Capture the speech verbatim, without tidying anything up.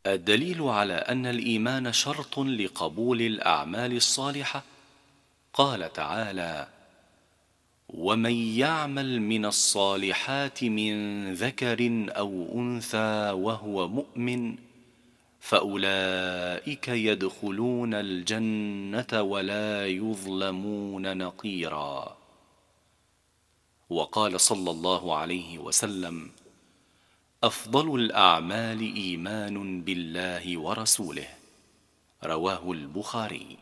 الدليل على أن الإيمان شرط لقبول الأعمال الصالحة قال تعالى: ومن يعمل من الصالحات من ذكر أو أنثى وهو مؤمن فأولئك يدخلون الجنة ولا يظلمون نقيرا. وقال صلى الله عليه وسلم: أفضل الأعمال إيمان بالله ورسوله. رواه البخاري.